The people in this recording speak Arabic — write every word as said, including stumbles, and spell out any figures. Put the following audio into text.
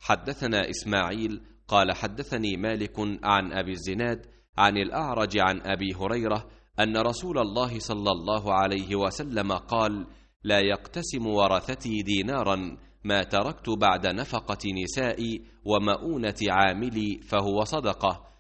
حدثنا إسماعيل قال حدثني مالك عن أبي الزناد عن الأعرج عن أبي هريرة أن رسول الله صلى الله عليه وسلم قال: لا يقتسم ورثتي دينارا ما تركت بعد نفقة نسائي ومؤونة عاملي فهو صدقة،